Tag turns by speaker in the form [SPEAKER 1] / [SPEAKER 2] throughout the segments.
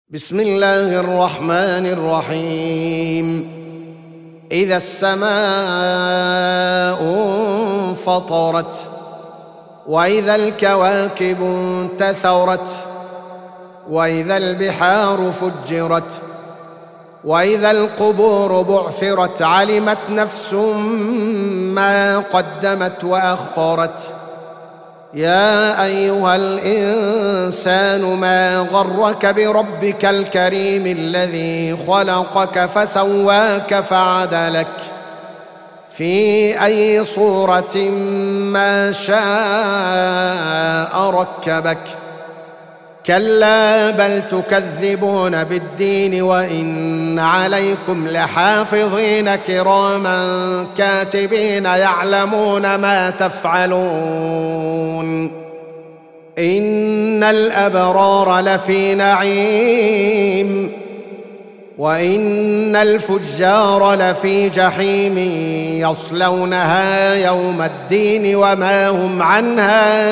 [SPEAKER 1] بسم الله الرحمن الرحيم. إذا السماء انفطرت وإذا الكواكب انتثرت وإذا البحار فجرت وإذا القبور بعثرت علمت نفس ما قدمت وأخرت. يا أيها الإنسان ما غرك بربك الكريم الذي خلقك فسواك فعدلك في أي صورة ما شاء ركبك. كلا بل تكذبون بالدين وإن عليكم لحافظين كراما كاتبين يعلمون ما تفعلون. إن الأبرار لفي نعيم وإن الفجار لفي جحيم يصلونها يوم الدين وما هم عنها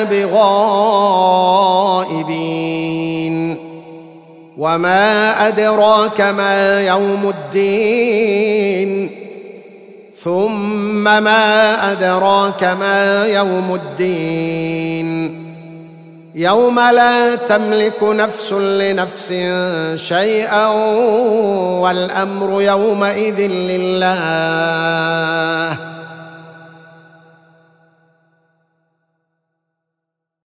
[SPEAKER 1] بغائبين. وما أدراك ما يوم الدين ثم ما أدراك ما يوم الدين. يوم لا تملك نفس لنفس شيئا والأمر يومئذ لله